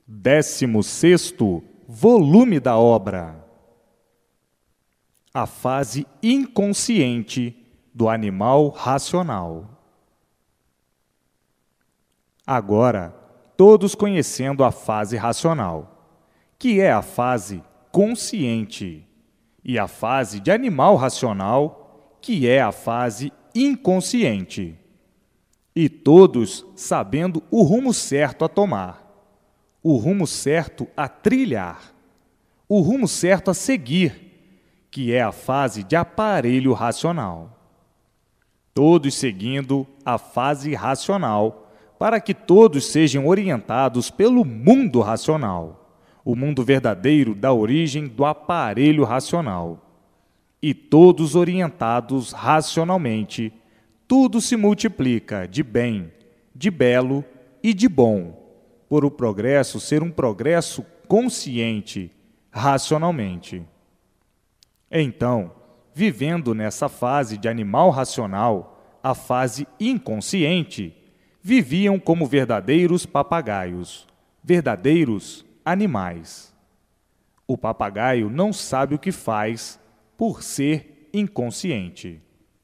16º volume da obra. A fase inconsciente do animal racional. Agora, todos conhecendo a fase racional, que é a fase consciente, e a fase de animal racional, que é a fase inconsciente, e todos sabendo o rumo certo a tomar, o rumo certo a trilhar, o rumo certo a seguir, que é a fase de aparelho racional. Todos seguindo a fase racional, para que todos sejam orientados pelo mundo racional, o mundo verdadeiro da origem do aparelho racional. E todos orientados racionalmente, tudo se multiplica de bem, de belo e de bom, por o progresso ser um progresso consciente, racionalmente. Então, vivendo nessa fase de animal racional, a fase inconsciente, viviam como verdadeiros papagaios, verdadeiros animais. O papagaio não sabe o que faz por ser inconsciente.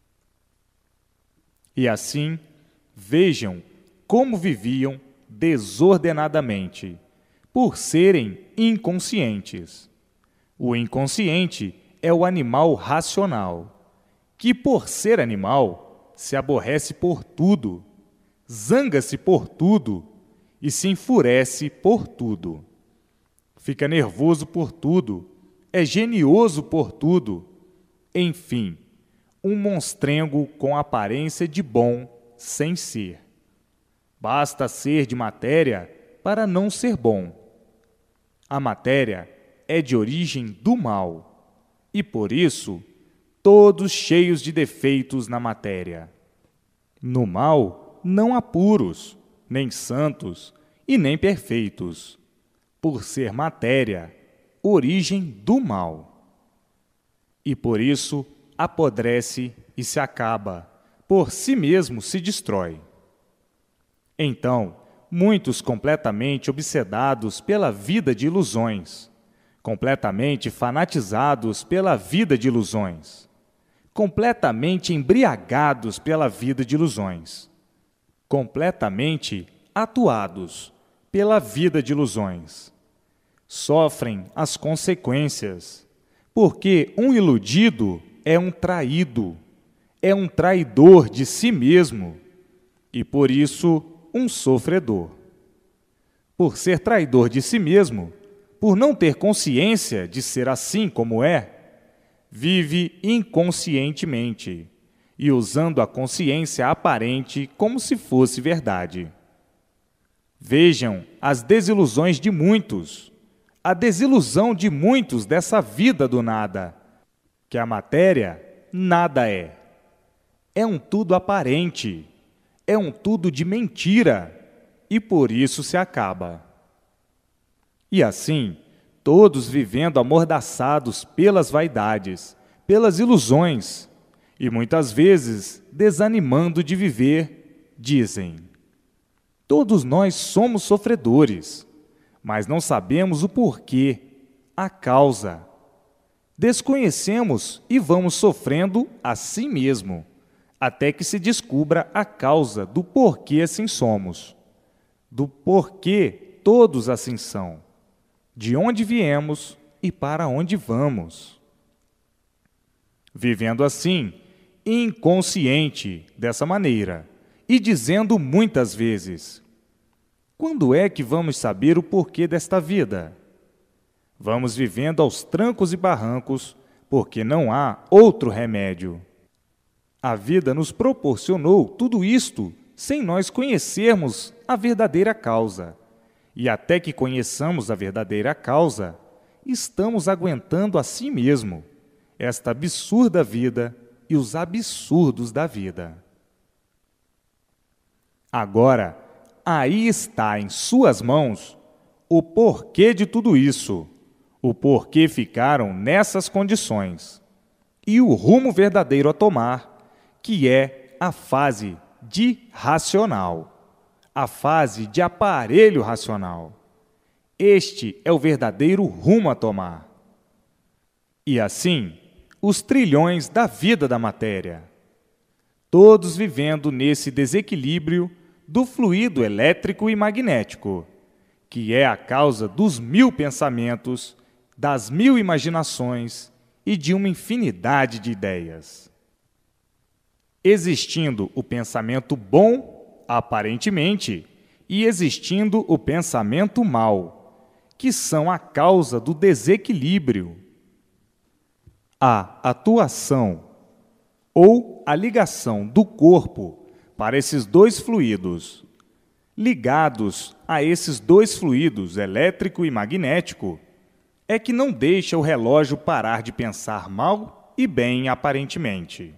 E assim, vejam como viviam desordenadamente, por serem inconscientes. O inconsciente é o animal racional, que por ser animal, se aborrece por tudo, zanga-se por tudo e se enfurece por tudo. Fica nervoso por tudo, é genioso por tudo, enfim, um monstrengo com aparência de bom sem ser. Basta ser de matéria para não ser bom. A matéria é de origem do mal, e por isso, todos cheios de defeitos na matéria. No mal, não há puros, nem santos e nem perfeitos, por ser matéria, origem do mal. E por isso, apodrece e se acaba, por si mesmo se destrói. Então, muitos completamente obsedados pela vida de ilusões, completamente fanatizados pela vida de ilusões, completamente embriagados pela vida de ilusões, completamente atuados pela vida de ilusões, sofrem as consequências, porque um iludido é um traído, é um traidor de si mesmo e, por isso, um sofredor. Por ser traidor de si mesmo, por não ter consciência de ser assim como é, vive inconscientemente e usando a consciência aparente como se fosse verdade. Vejam as desilusões de muitos, a desilusão de muitos dessa vida do nada, que a matéria nada é. É um tudo aparente, é um tudo de mentira, e por isso se acaba. E assim, todos vivendo amordaçados pelas vaidades, pelas ilusões, e muitas vezes desanimando de viver, dizem: todos nós somos sofredores, mas não sabemos o porquê, a causa. Desconhecemos e vamos sofrendo assim mesmo, até que se descubra a causa do porquê assim somos, do porquê todos assim são, de onde viemos e para onde vamos. Vivendo assim, inconsciente dessa maneira, e dizendo muitas vezes: quando é que vamos saber o porquê desta vida? Vamos vivendo aos trancos e barrancos, porque não há outro remédio. A vida nos proporcionou tudo isto sem nós conhecermos a verdadeira causa. E até que conheçamos a verdadeira causa, estamos aguentando a si mesmo esta absurda vida e os absurdos da vida. Agora, aí está em suas mãos o porquê de tudo isso, o porquê ficaram nessas condições, e o rumo verdadeiro a tomar, que é a fase de racional, a fase de aparelho racional. este é o verdadeiro rumo a tomar. E assim, os trilhões da vida da matéria, todos vivendo nesse desequilíbrio do fluido elétrico e magnético, que é a causa dos 1000 pensamentos, das 1000 imaginações e de uma infinidade de ideias. Existindo o pensamento bom, aparentemente, e existindo o pensamento mau, que são a causa do desequilíbrio. A atuação ou a ligação do corpo para esses dois fluidos, ligados a esses dois fluidos, elétrico e magnético, é que não deixa o relógio parar de pensar mal e bem aparentemente.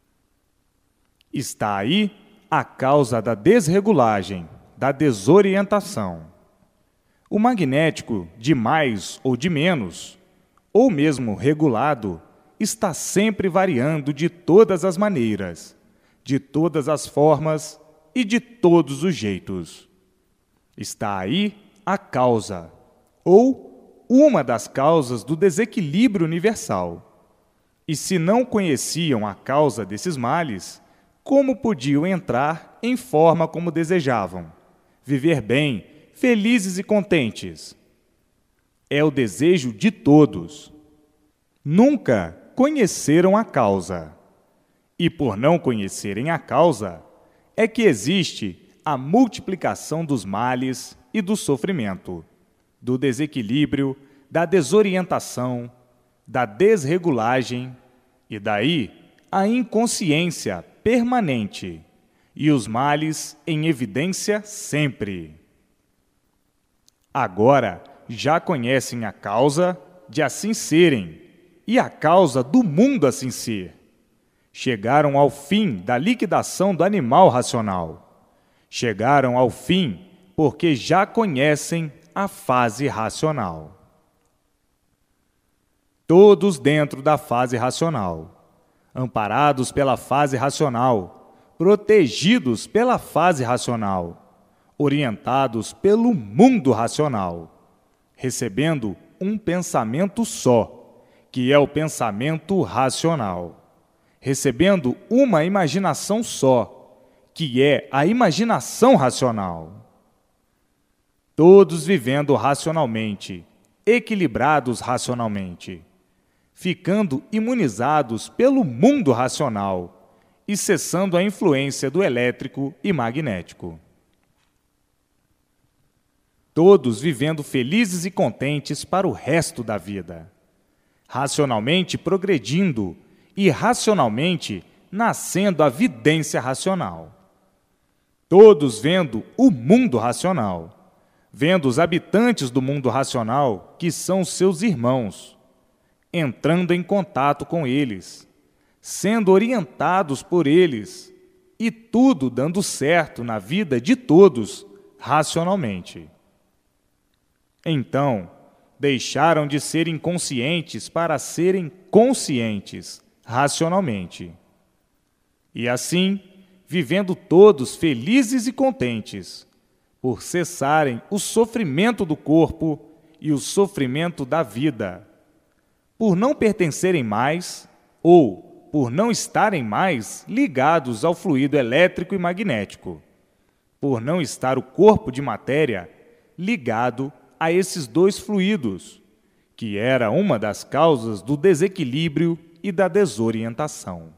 Está aí a causa da desregulagem, da desorientação. O magnético, de mais ou de menos, ou mesmo regulado, está sempre variando de todas as maneiras, de todas as formas e de todos os jeitos. Está aí a causa, ou uma das causas do desequilíbrio universal. E se não conheciam a causa desses males, como podiam entrar em forma como desejavam, viver bem, felizes e contentes? É o desejo de todos. Nunca conheceram a causa. E por não conhecerem a causa, é que existe a multiplicação dos males e do sofrimento, do desequilíbrio, da desorientação, da desregulagem e daí a inconsciência permanente e os males em evidência sempre. Agora já conhecem a causa de assim serem e a causa do mundo assim ser. Chegaram ao fim da liquidação do animal racional. Chegaram ao fim porque já conhecem a fase racional. Todos dentro da fase racional, amparados pela fase racional, protegidos pela fase racional, orientados pelo mundo racional, recebendo um pensamento só, que é o pensamento racional, recebendo uma imaginação só, que é a imaginação racional. Todos vivendo racionalmente, equilibrados racionalmente, ficando imunizados pelo mundo racional e cessando a influência do elétrico e magnético. Todos vivendo felizes e contentes para o resto da vida, racionalmente progredindo e racionalmente nascendo a vidência racional. Todos vendo o mundo racional, vendo os habitantes do mundo racional, que são seus irmãos, entrando em contato com eles, sendo orientados por eles, e tudo dando certo na vida de todos racionalmente. Então, deixaram de ser inconscientes para serem conscientes racionalmente. E assim, vivendo todos felizes e contentes, por cessarem o sofrimento do corpo e o sofrimento da vida, por não pertencerem mais ou por não estarem mais ligados ao fluido elétrico e magnético, por não estar o corpo de matéria ligado a esses dois fluidos, que era uma das causas do desequilíbrio e da desorientação.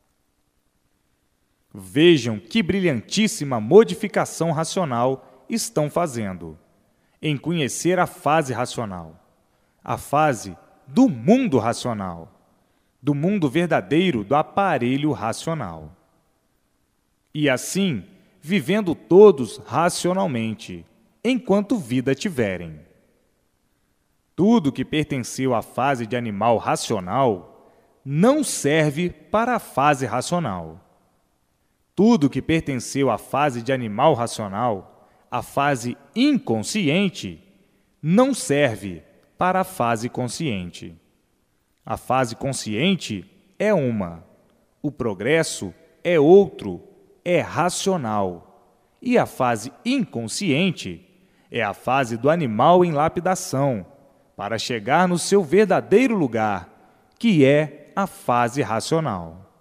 Vejam que brilhantíssima modificação racional estão fazendo em conhecer a fase racional, a fase do mundo racional, do mundo verdadeiro do aparelho racional. E assim, vivendo todos racionalmente, enquanto vida tiverem. Tudo que pertenceu à fase de animal racional não serve para a fase racional. Tudo que pertenceu à fase de animal racional, a fase inconsciente, não serve para a fase consciente. A fase consciente é uma, o progresso é outro, é racional. E a fase inconsciente É a fase do animal em lapidação, para chegar no seu verdadeiro lugar, que é a fase racional.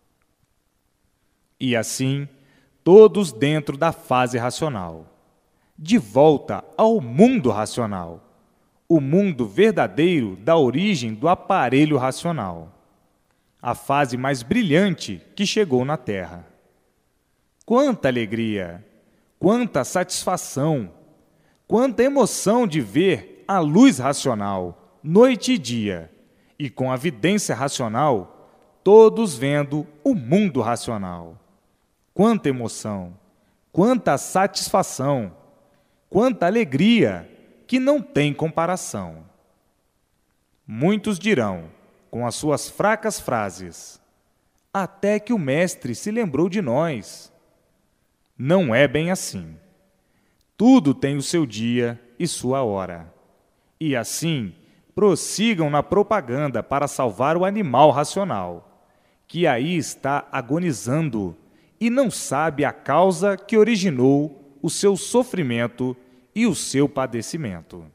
E assim, todos dentro da fase racional, de volta ao mundo racional, o mundo verdadeiro da origem do aparelho racional, a fase mais brilhante que chegou na Terra. Quanta alegria, quanta satisfação, quanta emoção de ver a luz racional, noite e dia, e com a vidência racional, todos vendo o mundo racional. Quanta emoção, quanta satisfação, quanta alegria, que não tem comparação. Muitos dirão, com as suas fracas frases, até que o Mestre se lembrou de nós. Não é bem assim. Tudo tem o seu dia e sua hora. E assim, prossigam na propaganda para salvar o animal racional, que aí está agonizando e não sabe a causa que originou o seu sofrimento e o seu padecimento.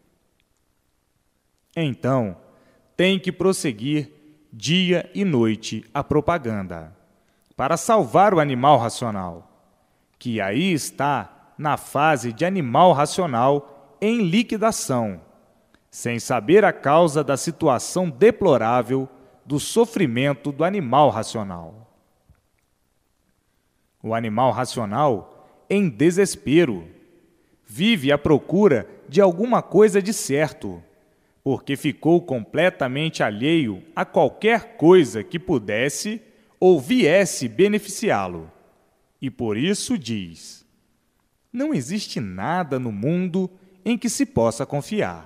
Então, tem que prosseguir dia e noite a propaganda, para salvar o animal racional, que aí está na fase de animal racional em liquidação, sem saber a causa da situação deplorável do sofrimento do animal racional. O animal racional, em desespero, vive à procura de alguma coisa de certo, porque ficou completamente alheio a qualquer coisa que pudesse ou viesse beneficiá-lo. E por isso diz: não existe nada no mundo em que se possa confiar.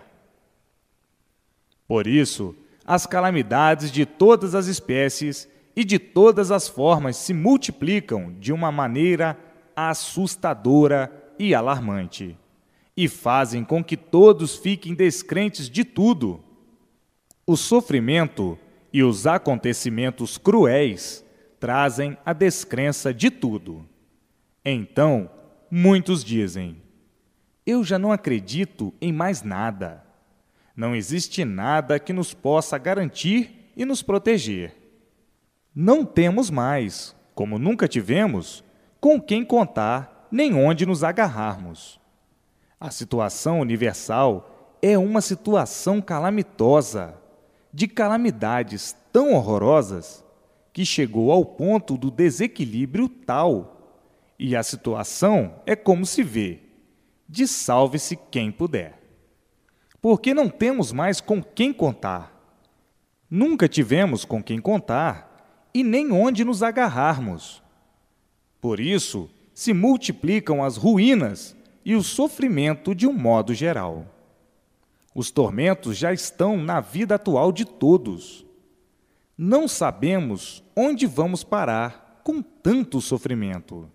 Por isso, as calamidades de todas as espécies e de todas as formas se multiplicam de uma maneira assustadora e alarmante, e fazem com que todos fiquem descrentes de tudo. O sofrimento e os acontecimentos cruéis trazem a descrença de tudo. Então, muitos dizem: eu já não acredito em mais nada. Não existe nada que nos possa garantir e nos proteger. Não temos mais, como nunca tivemos, com quem contar nem onde nos agarrarmos. A situação universal é uma situação calamitosa, de calamidades tão horrorosas, que chegou ao ponto do desequilíbrio tal, e a situação é como se vê, de salve-se quem puder. Porque não temos mais com quem contar. Nunca tivemos com quem contar e nem onde nos agarrarmos. Por isso, se multiplicam as ruínas e o sofrimento de um modo geral. Os tormentos já estão na vida atual de todos. Não sabemos onde vamos parar com tanto sofrimento.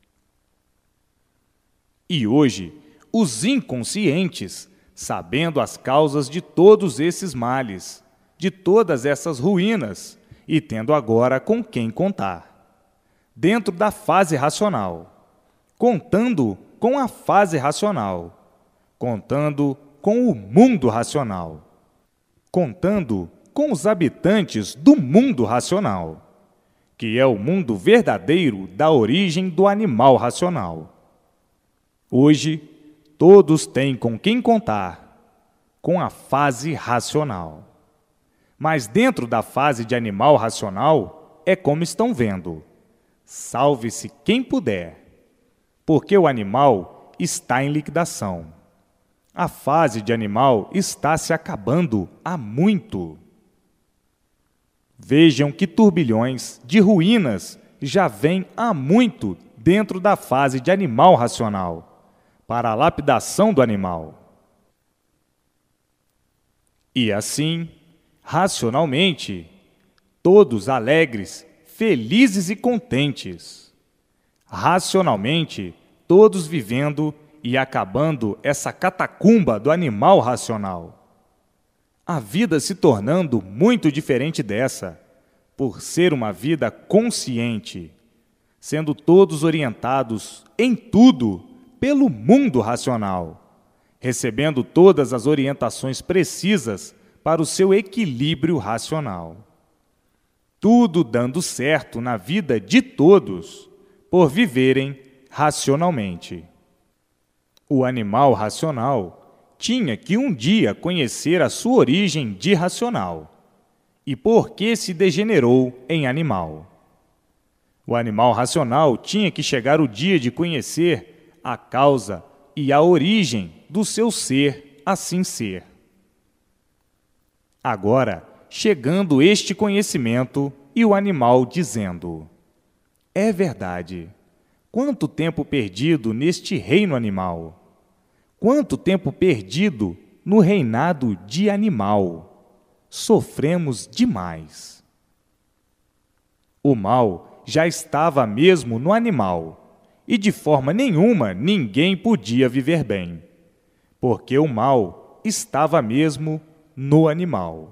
E hoje, os inconscientes, sabendo as causas de todos esses males, de todas essas ruínas, e tendo agora com quem contar, dentro da fase racional, contando com a fase racional, contando com o mundo racional, contando com os habitantes do mundo racional, que é o mundo verdadeiro da origem do animal racional. Hoje, todos têm com quem contar, com a fase racional. Mas dentro da fase de animal racional, é como estão vendo: salve-se quem puder, porque o animal está em liquidação. A fase de animal está se acabando há muito. Vejam que turbilhões de ruínas já vêm há muito dentro da fase de animal racional, para a lapidação do animal. E assim, racionalmente, todos alegres, felizes e contentes. Racionalmente, todos vivendo e acabando essa catacumba do animal racional. A vida se tornando muito diferente dessa, por ser uma vida consciente, sendo todos orientados em tudo pelo mundo racional, recebendo todas as orientações precisas para o seu equilíbrio racional. Tudo dando certo na vida de todos, por viverem racionalmente. O animal racional tinha que um dia conhecer a sua origem de racional e por que se degenerou em animal. O animal racional tinha que chegar o dia de conhecer a causa e a origem do seu ser assim ser. Agora, chegando este conhecimento e o animal dizendo: é verdade, quanto tempo perdido neste reino animal! Quanto tempo perdido no reinado de animal! Sofremos demais. O mal já estava mesmo no animal, e de forma nenhuma ninguém podia viver bem, porque o mal estava mesmo no animal.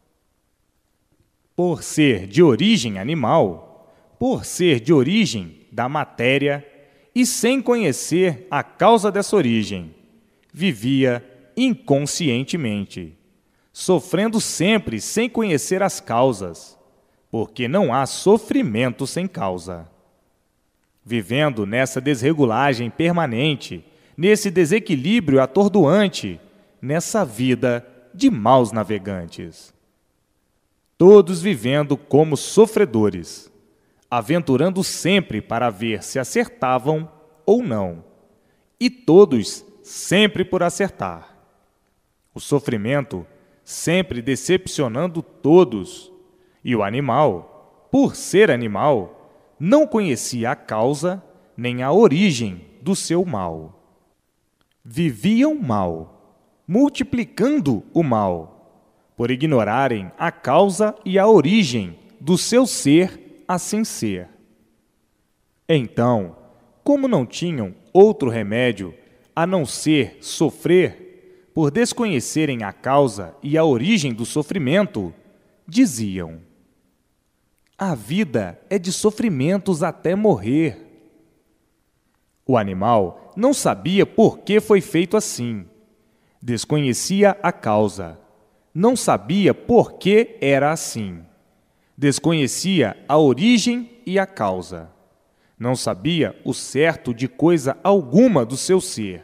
Por ser de origem animal, por ser de origem da matéria, e sem conhecer a causa dessa origem, vivia inconscientemente, sofrendo sempre sem conhecer as causas, porque não há sofrimento sem causa. Vivendo nessa desregulagem permanente, nesse desequilíbrio atordoante, nessa vida de maus navegantes. Todos vivendo como sofredores, aventurando sempre para ver se acertavam ou não, e todos sempre por acertar. O sofrimento sempre decepcionando todos, e o animal, por ser animal, não conhecia a causa nem a origem do seu mal. Viviam mal, multiplicando o mal, por ignorarem a causa e a origem do seu ser assim ser. Então, como não tinham outro remédio a não ser sofrer, por desconhecerem a causa e a origem do sofrimento, diziam: a vida é de sofrimentos até morrer. O animal não sabia por que foi feito assim, desconhecia a causa, não sabia por que era assim, desconhecia a origem e a causa, não sabia o certo de coisa alguma do seu ser.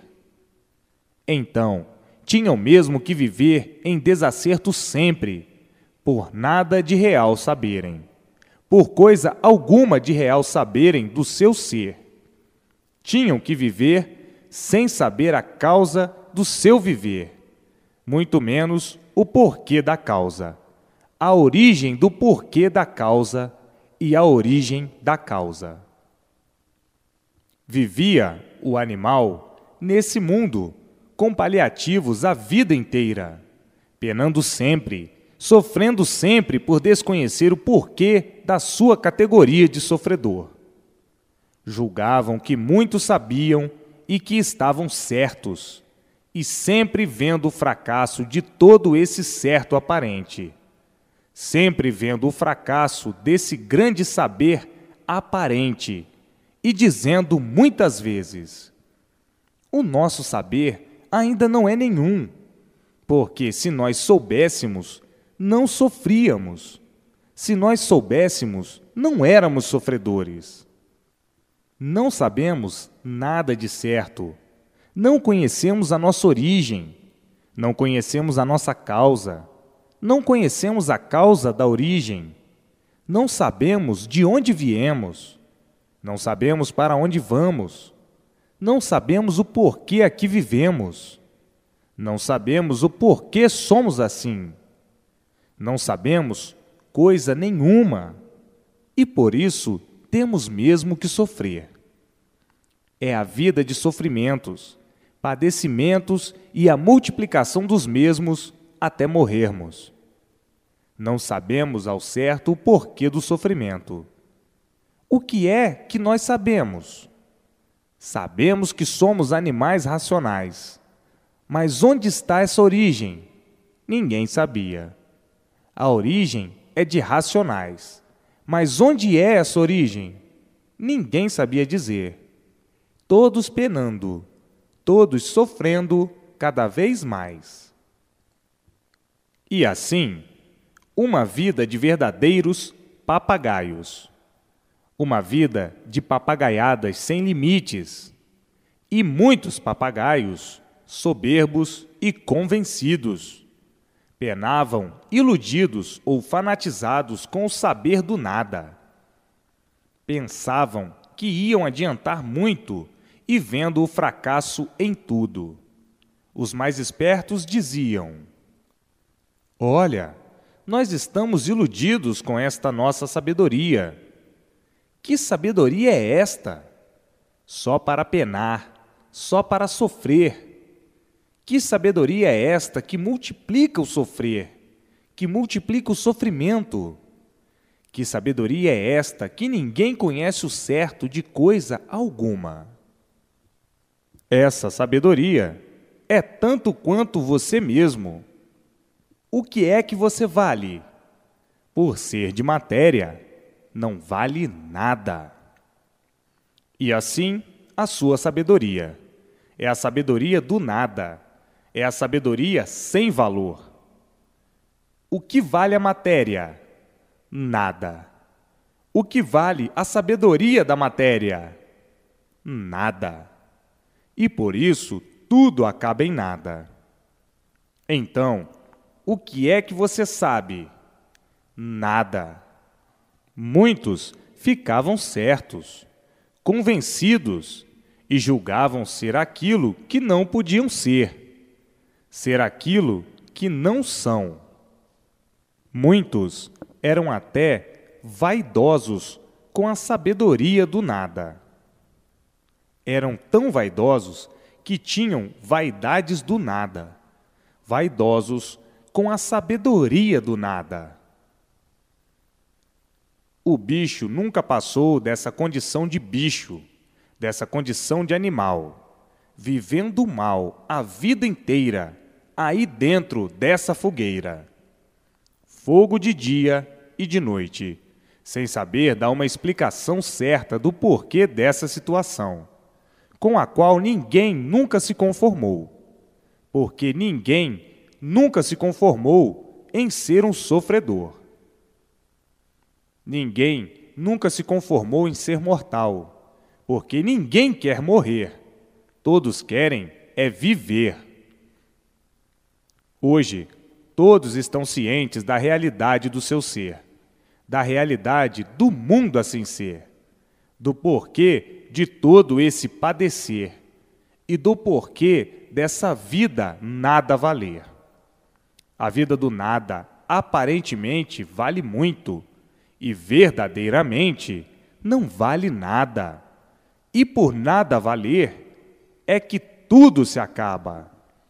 Então, tinham mesmo que viver em desacerto sempre, por nada de real saberem, por coisa alguma de real saberem do seu ser. Tinham que viver sem saber a causa do seu viver, muito menos o porquê da causa, a origem do porquê da causa e a origem da causa. Vivia o animal nesse mundo, com paliativos a vida inteira, penando sempre, sofrendo sempre por desconhecer o porquê da sua categoria de sofredor. Julgavam que muitos sabiam e que estavam certos, e sempre vendo o fracasso de todo esse certo aparente, sempre vendo o fracasso desse grande saber aparente, e dizendo muitas vezes: o nosso saber ainda não é nenhum, porque se nós soubéssemos, não sofríamos. Se nós soubéssemos, não éramos sofredores. Não sabemos nada de certo. Não conhecemos a nossa origem. Não conhecemos a nossa causa. Não conhecemos a causa da origem. Não sabemos de onde viemos. Não sabemos para onde vamos. Não sabemos o porquê aqui vivemos. Não sabemos o porquê somos assim. Não sabemos coisa nenhuma. E por isso temos mesmo que sofrer. É a vida de sofrimentos, padecimentos e a multiplicação dos mesmos até morrermos. Não sabemos ao certo o porquê do sofrimento. O que é que nós sabemos? Sabemos que somos animais racionais. Mas onde está essa origem? Ninguém sabia. A origem é de racionais. Mas onde é essa origem? Ninguém sabia dizer. Todos penando, todos sofrendo cada vez mais. E assim, uma vida de verdadeiros papagaios. Uma vida de papagaiadas sem limites. E muitos papagaios, soberbos e convencidos, penavam iludidos ou fanatizados com o saber do nada. Pensavam que iam adiantar muito e vendo o fracasso em tudo. Os mais espertos diziam: olha, nós estamos iludidos com esta nossa sabedoria. Que sabedoria é esta? Só para penar, só para sofrer. Que sabedoria é esta que multiplica o sofrer, que multiplica o sofrimento? Que sabedoria é esta que ninguém conhece o certo de coisa alguma? Essa sabedoria é tanto quanto você mesmo. O que é que você vale? Por ser de matéria, não vale nada. E assim, a sua sabedoria é a sabedoria do nada, é a sabedoria sem valor. O que vale a matéria? Nada. O que vale a sabedoria da matéria? Nada. E por isso, tudo acaba em nada. Então, o que é que você sabe? Nada. Muitos ficavam certos, convencidos, e julgavam ser aquilo que não podiam ser aquilo que não são. Muitos eram até vaidosos com a sabedoria do nada. Eram tão vaidosos que tinham vaidades do nada, vaidosos com a sabedoria do nada. O bicho nunca passou dessa condição de bicho, dessa condição de animal, vivendo mal a vida inteira, aí dentro dessa fogueira. Fogo de dia e de noite, sem saber dar uma explicação certa do porquê dessa situação, com a qual ninguém nunca se conformou, porque ninguém nunca se conformou em ser um sofredor. Ninguém nunca se conformou em ser mortal, porque ninguém quer morrer. Todos querem é viver. Hoje, todos estão cientes da realidade do seu ser, da realidade do mundo assim ser, do porquê de todo esse padecer e do porquê dessa vida nada valer. A vida do nada aparentemente vale muito e verdadeiramente não vale nada. E por nada valer é que tudo se acaba.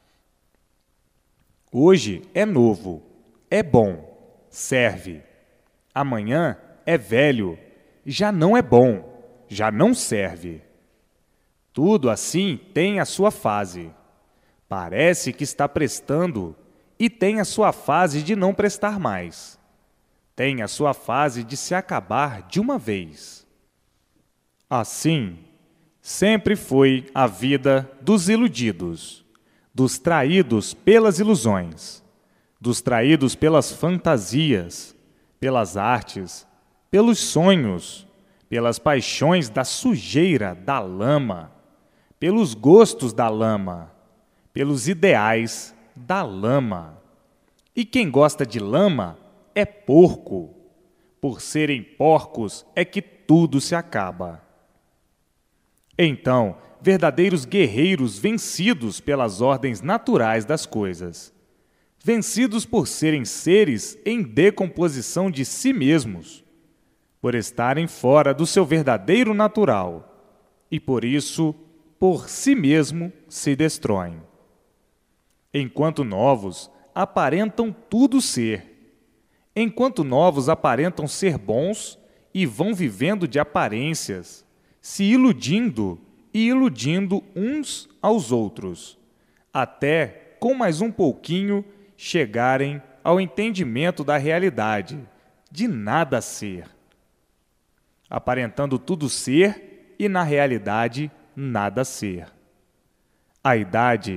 Hoje é novo, é bom, serve. Amanhã é velho, já não é bom, já não serve. Tudo assim tem a sua fase. Parece que está prestando e tem a sua fase de não prestar mais. Tem a sua fase de se acabar de uma vez. Assim, sempre foi a vida dos iludidos, dos traídos pelas ilusões, dos traídos pelas fantasias, pelas artes, pelos sonhos, pelas paixões da sujeira, da lama, pelos gostos da lama, pelos ideais da lama. E quem gosta de lama é porco. Por serem porcos é que tudo se acaba. Então, verdadeiros guerreiros vencidos pelas ordens naturais das coisas, vencidos por serem seres em decomposição de si mesmos, por estarem fora do seu verdadeiro natural, e por isso, por si mesmo, se destroem. Enquanto novos aparentam tudo ser, enquanto novos aparentam ser bons e vão vivendo de aparências, se iludindo e iludindo uns aos outros, até, com mais um pouquinho, chegarem ao entendimento da realidade, de nada ser. Aparentando tudo ser e, na realidade, nada ser. A idade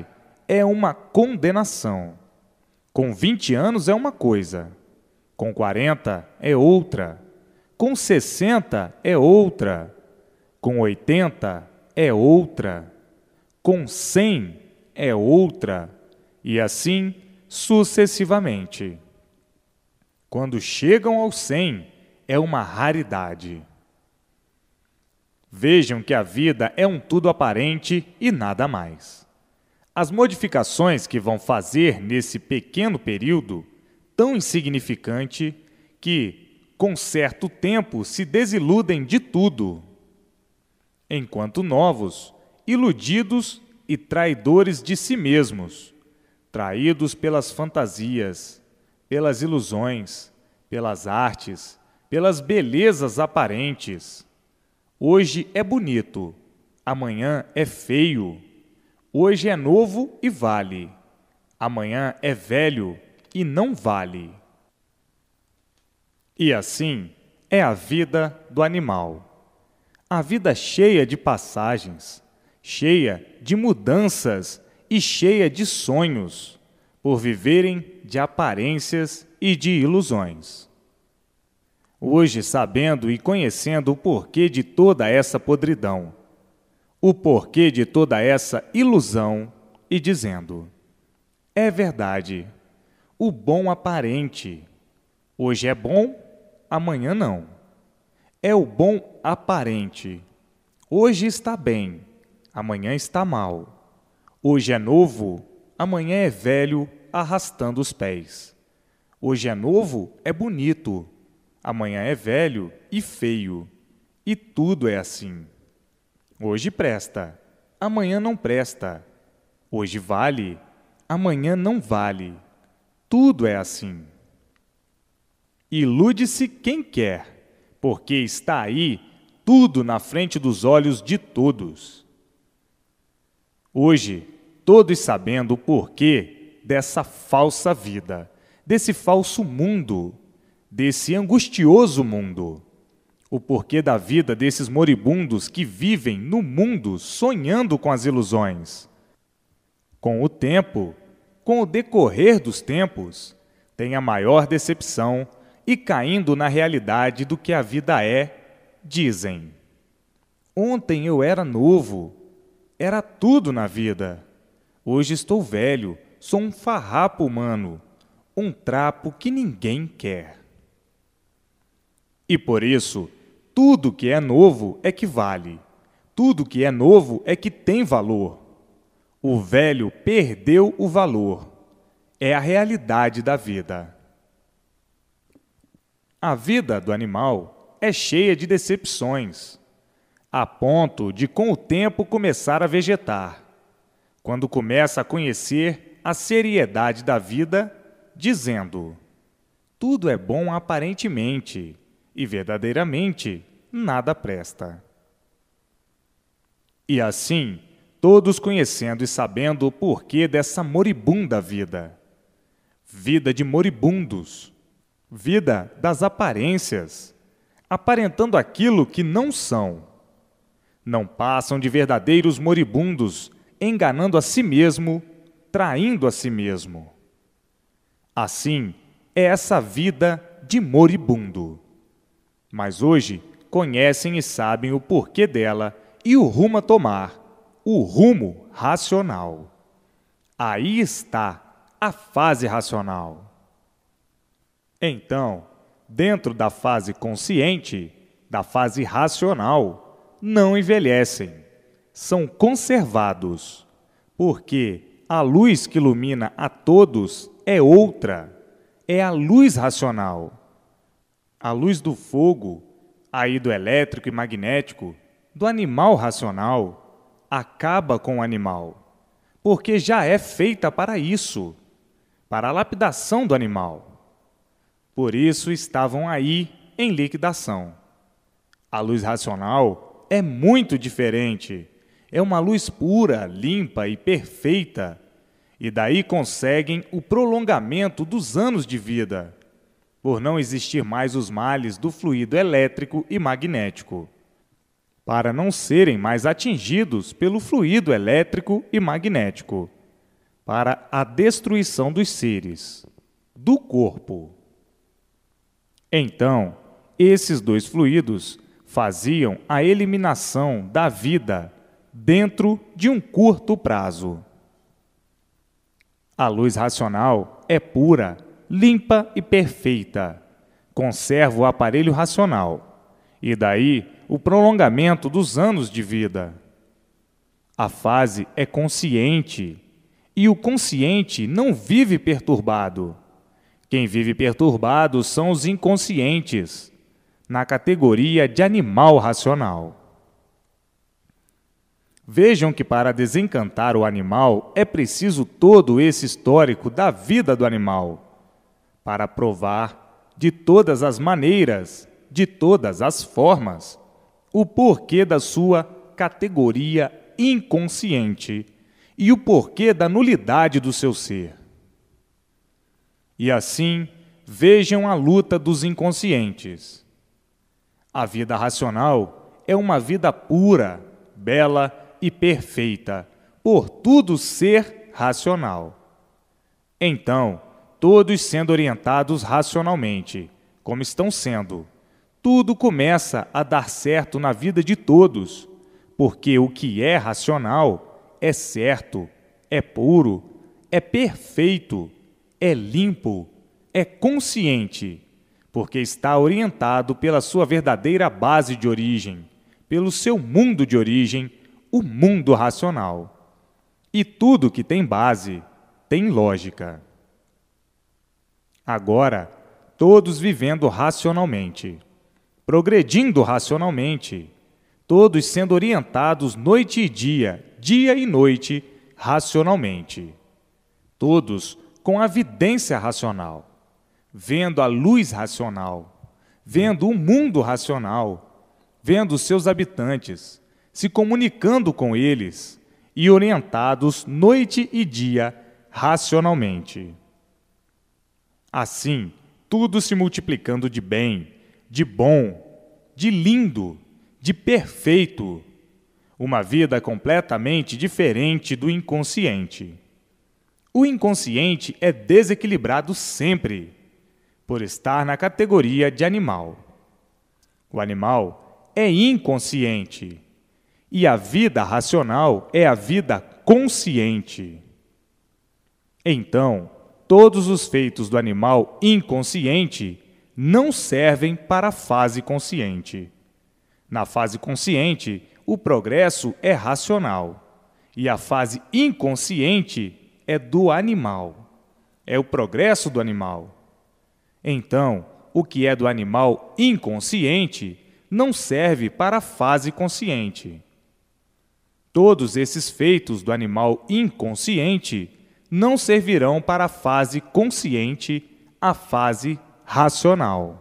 é uma condenação. Com 20 anos é uma coisa, com 40 é outra, com 60 é outra, com 80 é outra, com 100 é outra, e assim sucessivamente. Quando chegam aos 100, é uma raridade. Vejam que a vida é um tudo aparente e nada mais. As modificações que vão fazer nesse pequeno período, tão insignificante, que, com certo tempo, se desiludem de tudo, enquanto novos, iludidos e traidores de si mesmos, traídos pelas fantasias, pelas ilusões, pelas artes, pelas belezas aparentes. Hoje é bonito, amanhã é feio. Hoje é novo e vale, amanhã é velho e não vale. E assim é a vida do animal. A vida cheia de passagens, cheia de mudanças e cheia de sonhos, por viverem de aparências e de ilusões. Hoje, sabendo e conhecendo o porquê de toda essa podridão, o porquê de toda essa ilusão, e dizendo: é verdade, o bom aparente. Hoje é bom, amanhã não. É o bom aparente. Hoje está bem, amanhã está mal. Hoje é novo, amanhã é velho, arrastando os pés. Hoje é novo, é bonito, amanhã é velho e feio. E tudo é assim. Hoje presta, amanhã não presta. Hoje vale, amanhã não vale. Tudo é assim. Ilude-se quem quer, porque está aí tudo na frente dos olhos de todos. Hoje, todos sabendo o porquê dessa falsa vida, desse falso mundo, desse angustioso mundo, o porquê da vida desses moribundos que vivem no mundo sonhando com as ilusões. Com o tempo, com o decorrer dos tempos, tem a maior decepção e caindo na realidade do que a vida é, dizem: ontem eu era novo, era tudo na vida. Hoje estou velho, sou um farrapo humano, um trapo que ninguém quer. E por isso, tudo que é novo é que vale. Tudo que é novo é que tem valor. O velho perdeu o valor. É a realidade da vida. A vida do animal é cheia de decepções, a ponto de, com o tempo, começar a vegetar. Quando começa a conhecer a seriedade da vida, dizendo: tudo é bom aparentemente, e verdadeiramente nada presta. E assim, todos conhecendo e sabendo o porquê dessa moribunda vida. Vida de moribundos, vida das aparências, aparentando aquilo que não são. Não passam de verdadeiros moribundos, enganando a si mesmo, traindo a si mesmo. Assim é essa vida de moribundo. Mas hoje conhecem e sabem o porquê dela e o rumo a tomar, o rumo racional. Aí está a fase racional. Então, dentro da fase consciente, da fase racional, não envelhecem, são conservados, porque a luz que ilumina a todos é outra, é a luz racional. A luz do fogo, aí do elétrico e magnético, do animal racional, acaba com o animal, porque já é feita para isso, para a lapidação do animal. Por isso estavam aí em liquidação. A luz racional é muito diferente, é uma luz pura, limpa e perfeita, e daí conseguem o prolongamento dos anos de vida, por não existir mais os males do fluido elétrico e magnético, para não serem mais atingidos pelo fluido elétrico e magnético. para a destruição dos seres, do corpo. Então, esses dois fluidos faziam a eliminação da vida dentro de um curto prazo. A luz racional é pura, limpa e perfeita. Conserva o aparelho racional, e daí o prolongamento dos anos de vida. A fase é consciente, e o consciente não vive perturbado. Quem vive perturbado são os inconscientes, na categoria de animal racional. Vejam que para desencantar o animal é preciso todo esse histórico da vida do animal, para provar de todas as maneiras, de todas as formas, o porquê da sua categoria inconsciente e o porquê da nulidade do seu ser. E assim, vejam a luta dos inconscientes. A vida racional é uma vida pura, bela e perfeita, por tudo ser racional. Então, todos sendo orientados racionalmente, como estão sendo, tudo começa a dar certo na vida de todos, porque o que é racional é certo, é puro, é perfeito, é limpo, é consciente, porque está orientado pela sua verdadeira base de origem, pelo seu mundo de origem, o mundo racional. E tudo que tem base tem lógica. Agora, todos vivendo racionalmente, progredindo racionalmente, todos sendo orientados noite e dia e noite, racionalmente. Todos com a vidência racional, vendo a luz racional, vendo o mundo racional, vendo os seus habitantes, se comunicando com eles e orientados noite e dia racionalmente. Assim, tudo se multiplicando de bem, de bom, de lindo, de perfeito, uma vida completamente diferente do inconsciente. O inconsciente é desequilibrado sempre, por estar na categoria de animal. O animal é inconsciente, e a vida racional é a vida consciente. Então, todos os feitos do animal inconsciente não servem para a fase consciente. Na fase consciente, o progresso é racional, e a fase inconsciente é do animal. É o progresso do animal. Então, o que é do animal inconsciente não serve para a fase consciente. Todos esses feitos do animal inconsciente não servirão para a fase consciente, a fase racional.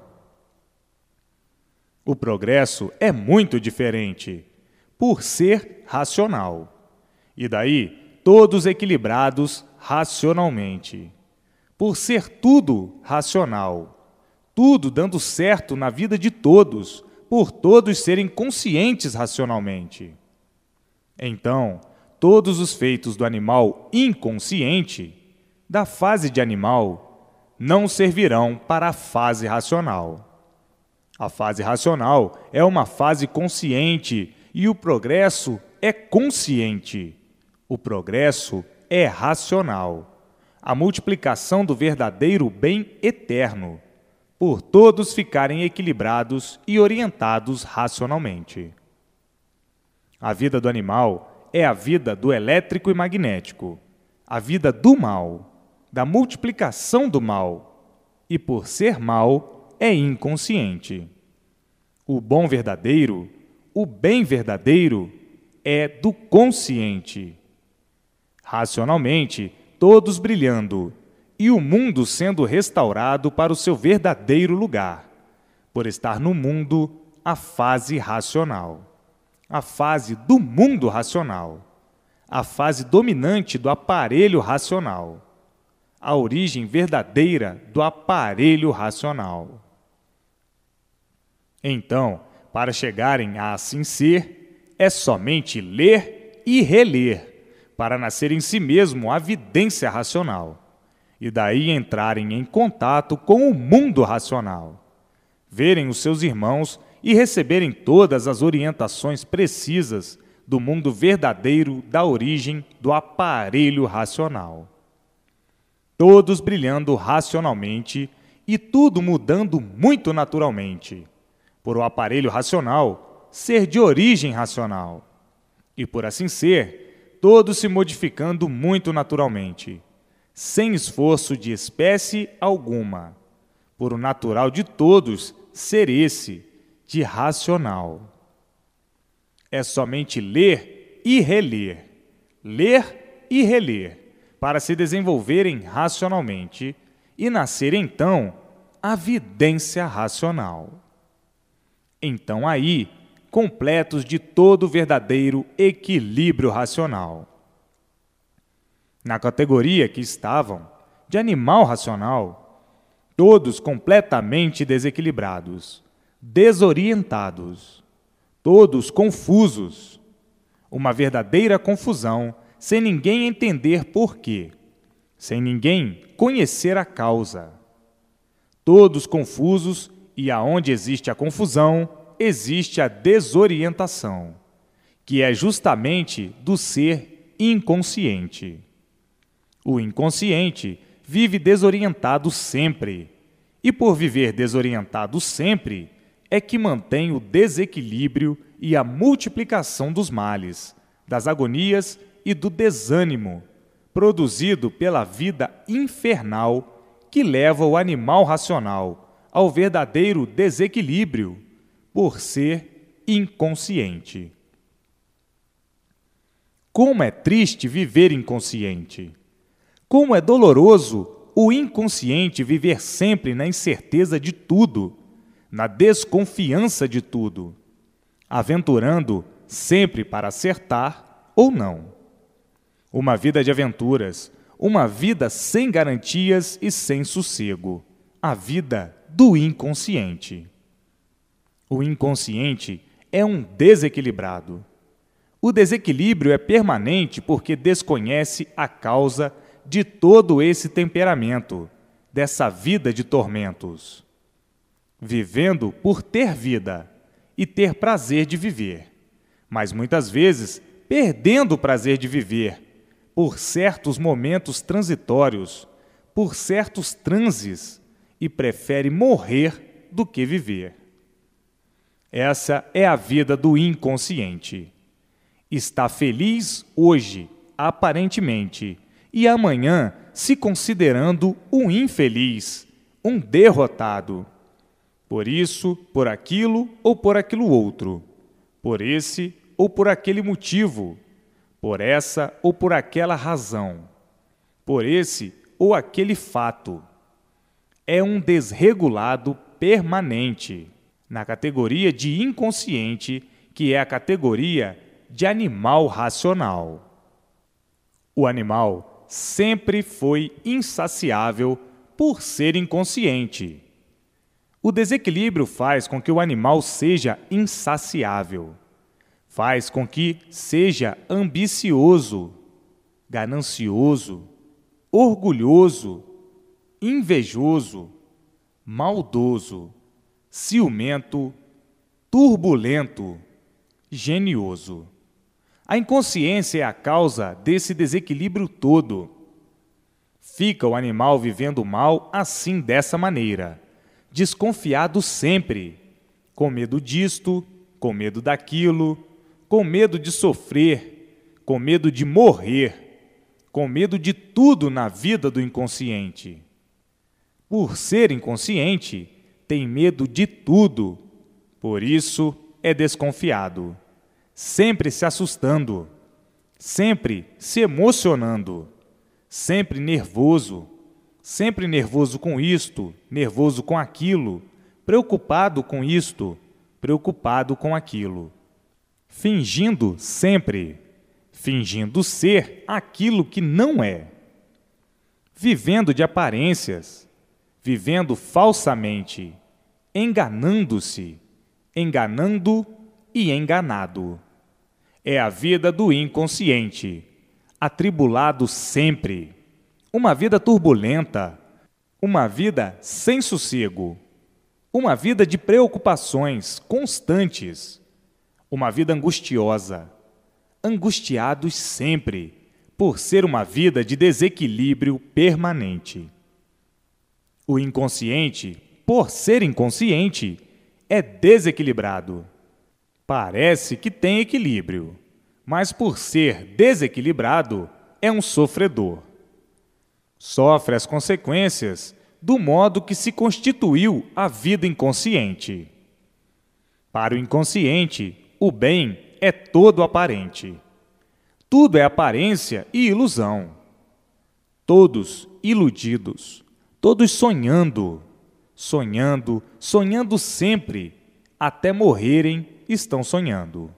O progresso é muito diferente, por ser racional. E daí, todos equilibrados racionalmente. Por ser tudo racional, tudo dando certo na vida de todos, por todos serem conscientes racionalmente. Então, todos os feitos do animal inconsciente, da fase de animal, não servirão para a fase racional. A fase racional é uma fase consciente e o progresso é consciente. O progresso é racional. A multiplicação do verdadeiro bem eterno, por todos ficarem equilibrados e orientados racionalmente. A vida do animal é a vida do elétrico e magnético, a vida do mal, da multiplicação do mal, e por ser mal, é inconsciente. O bom verdadeiro, o bem verdadeiro, é do consciente. Racionalmente, todos brilhando, e o mundo sendo restaurado para o seu verdadeiro lugar, por estar no mundo a fase racional, a fase do mundo racional, a fase dominante do aparelho racional, a origem verdadeira do aparelho racional. Então, para chegarem a assim ser, é somente ler e reler, para nascer em si mesmo a vidência racional, e daí entrarem em contato com o mundo racional, verem os seus irmãos e receberem todas as orientações precisas do mundo verdadeiro da origem do aparelho racional. Todos brilhando racionalmente e tudo mudando muito naturalmente, por o aparelho racional ser de origem racional, e por assim ser, todos se modificando muito naturalmente, sem esforço de espécie alguma, por o natural de todos ser esse, de racional. É somente ler e reler, para se desenvolverem racionalmente e nascer então a vidência racional. Então aí, completos de todo o verdadeiro equilíbrio racional. Na categoria que estavam, de animal racional, todos completamente desequilibrados, desorientados, todos confusos, uma verdadeira confusão, sem ninguém entender por quê, sem ninguém conhecer a causa. Todos confusos, e aonde existe a confusão, existe a desorientação, que é justamente do ser inconsciente. O inconsciente vive desorientado sempre, e por viver desorientado sempre, é que mantém o desequilíbrio e a multiplicação dos males, das agonias e do desânimo, produzido pela vida infernal que leva o animal racional ao verdadeiro desequilíbrio, por ser inconsciente. Como é triste viver inconsciente! Como é doloroso o inconsciente viver sempre na incerteza de tudo, na desconfiança de tudo, aventurando sempre para acertar ou não. Uma vida de aventuras, uma vida sem garantias e sem sossego, a vida do inconsciente. O inconsciente é um desequilibrado. O desequilíbrio é permanente porque desconhece a causa de todo esse temperamento, dessa vida de tormentos. Vivendo por ter vida e ter prazer de viver, mas muitas vezes perdendo o prazer de viver por certos momentos transitórios, por certos transes, e prefere morrer do que viver. Essa é a vida do inconsciente. Está feliz hoje, aparentemente, e amanhã se considerando um infeliz, um derrotado. Por isso, por aquilo ou por aquilo outro, por esse ou por aquele motivo, por essa ou por aquela razão, por esse ou aquele fato. É um desregulado permanente, na categoria de inconsciente, que é a categoria de animal racional. O animal sempre foi insaciável por ser inconsciente. O desequilíbrio faz com que o animal seja insaciável, faz com que seja ambicioso, ganancioso, orgulhoso, invejoso, maldoso, ciumento, turbulento, genioso. A inconsciência é a causa desse desequilíbrio todo. Fica o animal vivendo mal assim, dessa maneira, desconfiado sempre, com medo disto, com medo daquilo, com medo de sofrer, com medo de morrer, com medo de tudo na vida do inconsciente. Por ser inconsciente, tem medo de tudo, por isso é desconfiado, sempre se assustando, sempre se emocionando, sempre nervoso com isto, nervoso com aquilo, preocupado com isto, preocupado com aquilo. Fingindo sempre, fingindo ser aquilo que não é. Vivendo de aparências, vivendo falsamente, enganando-se, enganando e enganado. É a vida do inconsciente, atribulado sempre, uma vida turbulenta, uma vida sem sossego, uma vida de preocupações constantes, uma vida angustiosa, angustiados sempre, por ser uma vida de desequilíbrio permanente. O inconsciente, por ser inconsciente, é desequilibrado. Parece que tem equilíbrio, mas por ser desequilibrado, é um sofredor. Sofre as consequências do modo que se constituiu a vida inconsciente. Para o inconsciente, o bem é todo aparente. Tudo é aparência e ilusão. Todos iludidos, todos sonhando, sonhando sempre, até morrerem estão sonhando.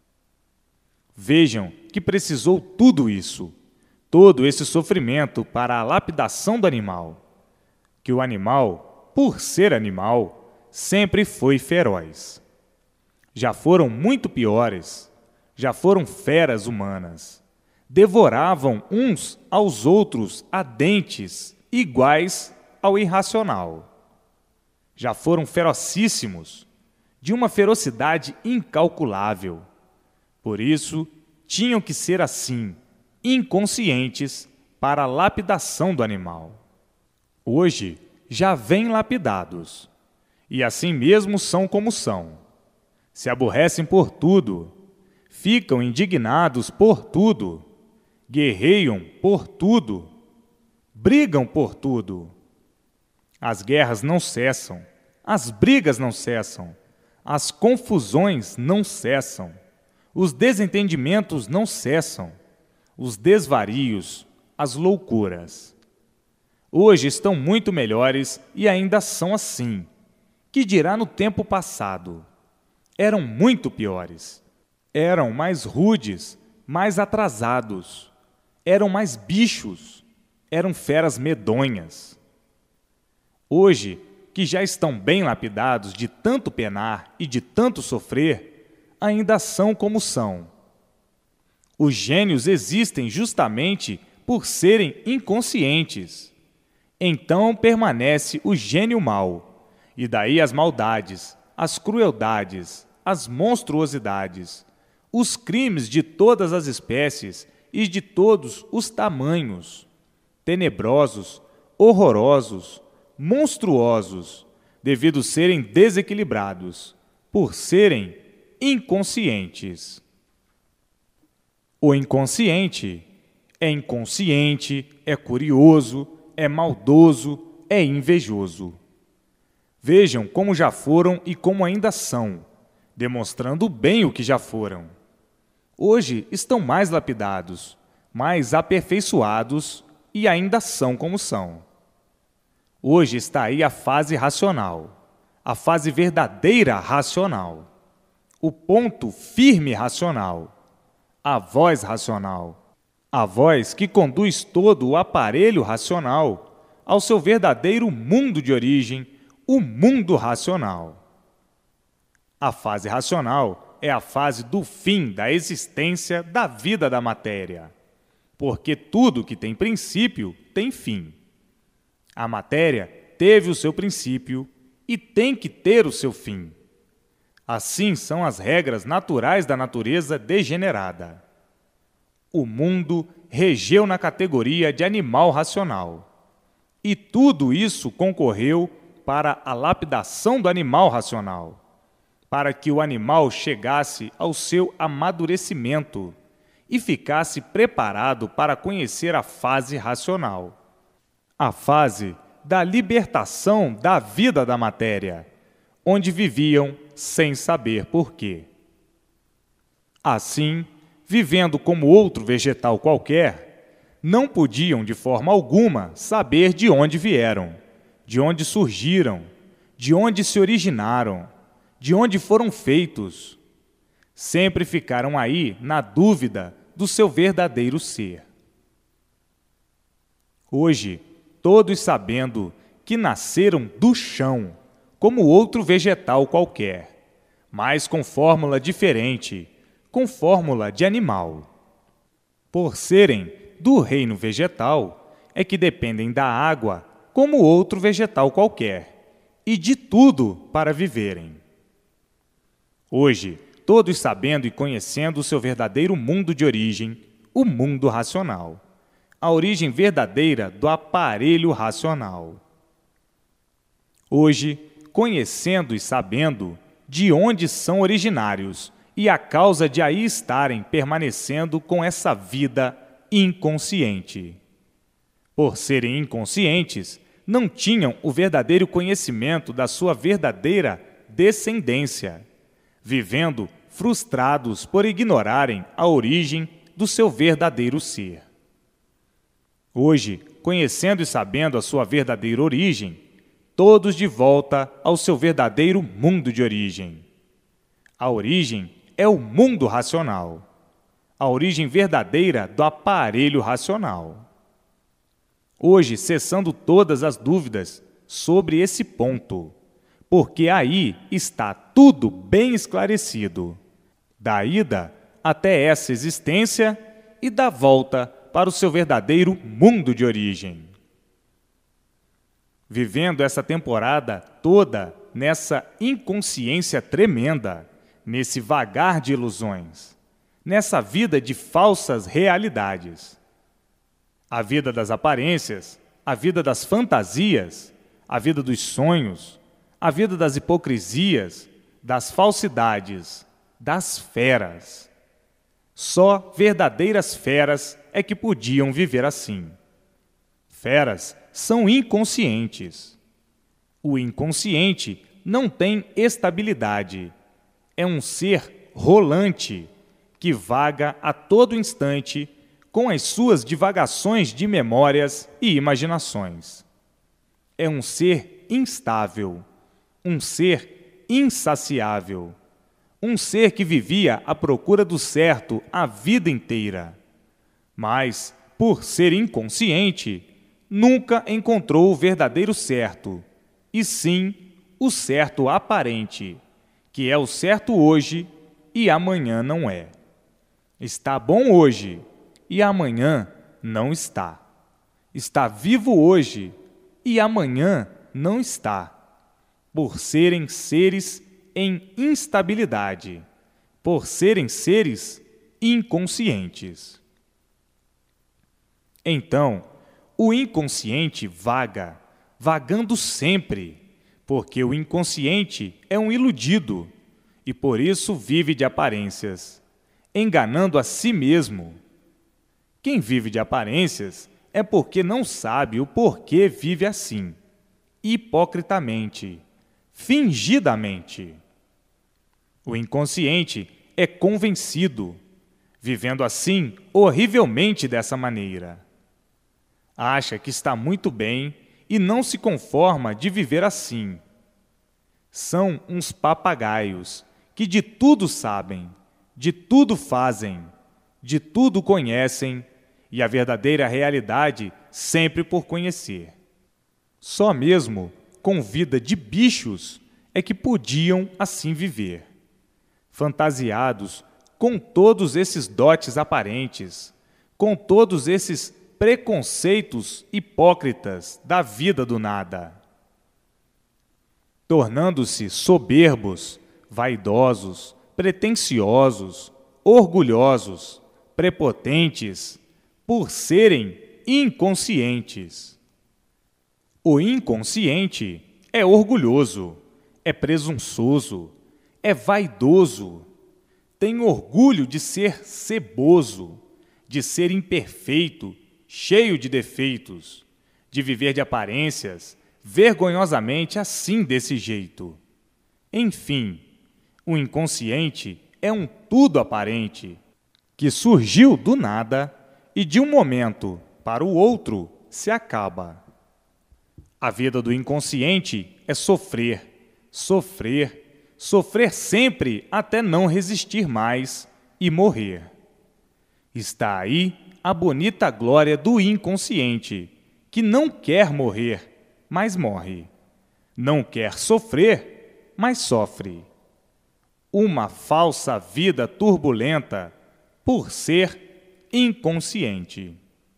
Vejam que precisou tudo isso, todo esse sofrimento para a lapidação do animal, que o animal, por ser animal, sempre foi feroz. Já foram muito piores, já foram feras humanas. Devoravam uns aos outros a dentes iguais ao irracional. Já foram ferocíssimos, de uma ferocidade incalculável. Por isso, tinham que ser assim, inconscientes, para a lapidação do animal. Hoje, já vêm lapidados, e assim mesmo são como são. Se aborrecem por tudo, ficam indignados por tudo, guerreiam por tudo, brigam por tudo. As guerras não cessam, as brigas não cessam, as confusões não cessam, os desentendimentos não cessam, os desvarios, as loucuras. Hoje estão muito melhores e ainda são assim. Que dirá no tempo passado? Eram muito piores. Eram mais rudes, mais atrasados. Eram mais bichos. Eram feras medonhas. Hoje, que já estão bem lapidados de tanto penar e de tanto sofrer, ainda são como são. Os gênios existem justamente por serem inconscientes. Então permanece o gênio mau, e daí as maldades, as crueldades, as monstruosidades, os crimes de todas as espécies e de todos os tamanhos, tenebrosos, horrorosos, monstruosos, devido serem desequilibrados, por serem inconscientes. O inconsciente, é curioso, é maldoso, é invejoso. Vejam como já foram e como ainda são, demonstrando bem o que já foram. Hoje estão mais lapidados, mais aperfeiçoados e ainda são como são. Hoje está aí a fase racional, a fase verdadeira racional, o ponto firme racional, a voz racional, a voz que conduz todo o aparelho racional ao seu verdadeiro mundo de origem, o mundo racional. A fase racional é a fase do fim da existência da vida da matéria, porque tudo que tem princípio tem fim. A matéria teve o seu princípio e tem que ter o seu fim. Assim são as regras naturais da natureza degenerada. O mundo regeu na categoria de animal racional, e tudo isso concorreu para a lapidação do animal racional, para que o animal chegasse ao seu amadurecimento e ficasse preparado para conhecer a fase racional, a fase da libertação da vida da matéria, onde viviam sem saber porquê. Assim, vivendo como outro vegetal qualquer, não podiam de forma alguma saber de onde vieram, de onde surgiram, de onde se originaram, de onde foram feitos. Sempre ficaram aí na dúvida do seu verdadeiro ser. Hoje, todos sabendo que nasceram do chão, como outro vegetal qualquer, mas com fórmula diferente, com fórmula de animal. Por serem do reino vegetal, é que dependem da água como outro vegetal qualquer, e de tudo para viverem. Hoje, todos sabendo e conhecendo o seu verdadeiro mundo de origem, o mundo racional, a origem verdadeira do aparelho racional. Hoje, conhecendo e sabendo de onde são originários e a causa de aí estarem permanecendo com essa vida inconsciente. Por serem inconscientes, não tinham o verdadeiro conhecimento da sua verdadeira descendência, vivendo frustrados por ignorarem a origem do seu verdadeiro ser. Hoje, conhecendo e sabendo a sua verdadeira origem, todos de volta ao seu verdadeiro mundo de origem. A origem é o mundo racional, a origem verdadeira do aparelho racional. Hoje, cessando todas as dúvidas sobre esse ponto, porque aí está tudo bem esclarecido, da ida até essa existência e da volta para o seu verdadeiro mundo de origem. Vivendo essa temporada toda nessa inconsciência tremenda, nesse vagar de ilusões, nessa vida de falsas realidades. A vida das aparências, a vida das fantasias, a vida dos sonhos, a vida das hipocrisias, das falsidades, das feras. Só verdadeiras feras é que podiam viver assim. Feras são inconscientes. O inconsciente não tem estabilidade. É um ser rolante que vaga a todo instante com as suas divagações de memórias e imaginações. É um ser instável, um ser insaciável, um ser que vivia à procura do certo a vida inteira, mas, por ser inconsciente, nunca encontrou o verdadeiro certo, e sim o certo aparente, que é o certo hoje e amanhã não é. Está bom hoje e amanhã não está. Está vivo hoje e amanhã não está, por serem seres em instabilidade, por serem seres inconscientes. Então, o inconsciente vaga, vagando sempre, porque o inconsciente é um iludido e por isso vive de aparências, enganando a si mesmo. Quem vive de aparências é porque não sabe o porquê vive assim, hipocritamente, fingidamente. O inconsciente é convencido, vivendo assim horrivelmente dessa maneira. Acha que está muito bem e não se conforma de viver assim. São uns papagaios que de tudo sabem, de tudo fazem, de tudo conhecem e a verdadeira realidade sempre por conhecer. Só mesmo com vida de bichos é que podiam assim viver, fantasiados com todos esses dotes aparentes, com todos esses preconceitos hipócritas da vida do nada, tornando-se soberbos, vaidosos, pretensiosos, orgulhosos, prepotentes, por serem inconscientes. O inconsciente é orgulhoso, é presunçoso, é vaidoso, tem orgulho de ser ceboso, de ser imperfeito, cheio de defeitos, de viver de aparências, vergonhosamente assim desse jeito. Enfim, o inconsciente é um tudo aparente, que surgiu do nada e de um momento para o outro se acaba. A vida do inconsciente é sofrer, sofrer, sofrer sempre até não resistir mais e morrer. Está aí a bonita glória do inconsciente, que não quer morrer, mas morre. Não quer sofrer, mas sofre. Uma falsa vida turbulenta por ser inconsciente.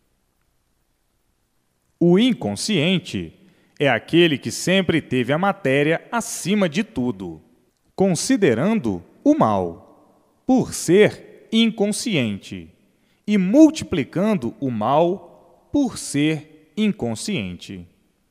O inconsciente é aquele que sempre teve a matéria acima de tudo, considerando o mal, por ser inconsciente, e multiplicando o mal por ser inconsciente,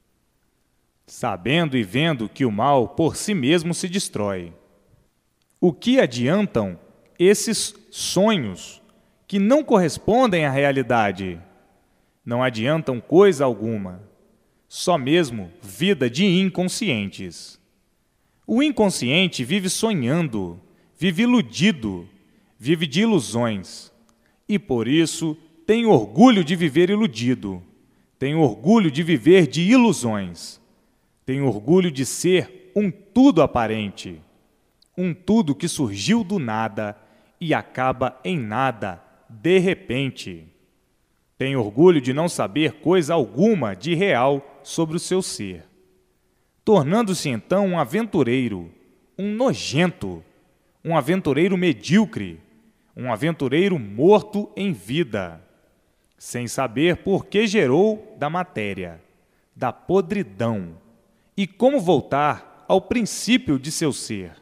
sabendo e vendo que o mal por si mesmo se destrói. O que adiantam esses sonhos que não correspondem à realidade? Não adiantam coisa alguma, só mesmo vida de inconscientes. O inconsciente vive sonhando, vive iludido, vive de ilusões, e por isso tem orgulho de viver iludido, tem orgulho de viver de ilusões, tem orgulho de ser um tudo aparente, um tudo que surgiu do nada e acaba em nada, de repente. Tem orgulho de não saber coisa alguma de real sobre o seu ser, tornando-se então um aventureiro, um nojento, um aventureiro medíocre, um aventureiro morto em vida, sem saber por que gerou da matéria, da podridão, e como voltar ao princípio de seu ser.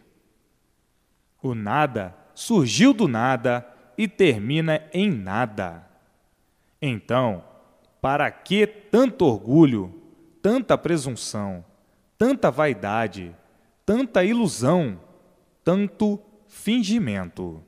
O nada surgiu do nada e termina em nada. Então, para que tanto orgulho, tanta presunção, tanta vaidade, tanta ilusão, tanto fingimento?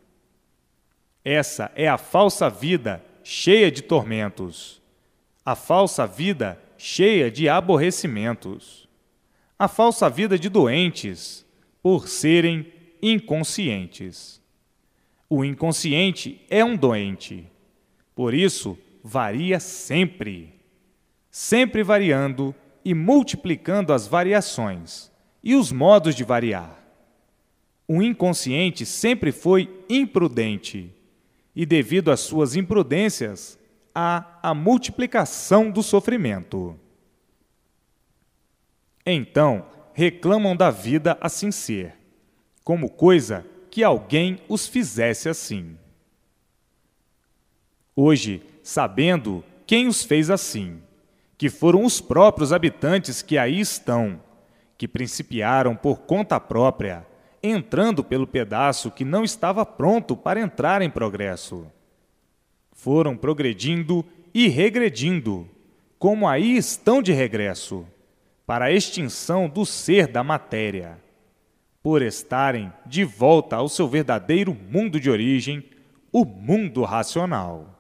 Essa é a falsa vida cheia de tormentos, a falsa vida cheia de aborrecimentos, a falsa vida de doentes, por serem inconscientes. O inconsciente é um doente, por isso varia sempre, sempre variando e multiplicando as variações e os modos de variar. O inconsciente sempre foi imprudente, e devido às suas imprudências, há a multiplicação do sofrimento. Então, reclamam da vida assim ser, como coisa que alguém os fizesse assim. Hoje, sabendo quem os fez assim, que foram os próprios habitantes que aí estão, que principiaram por conta própria, entrando pelo pedaço que não estava pronto para entrar em progresso. Foram progredindo e regredindo, como aí estão de regresso, para a extinção do ser da matéria, por estarem de volta ao seu verdadeiro mundo de origem, o mundo racional.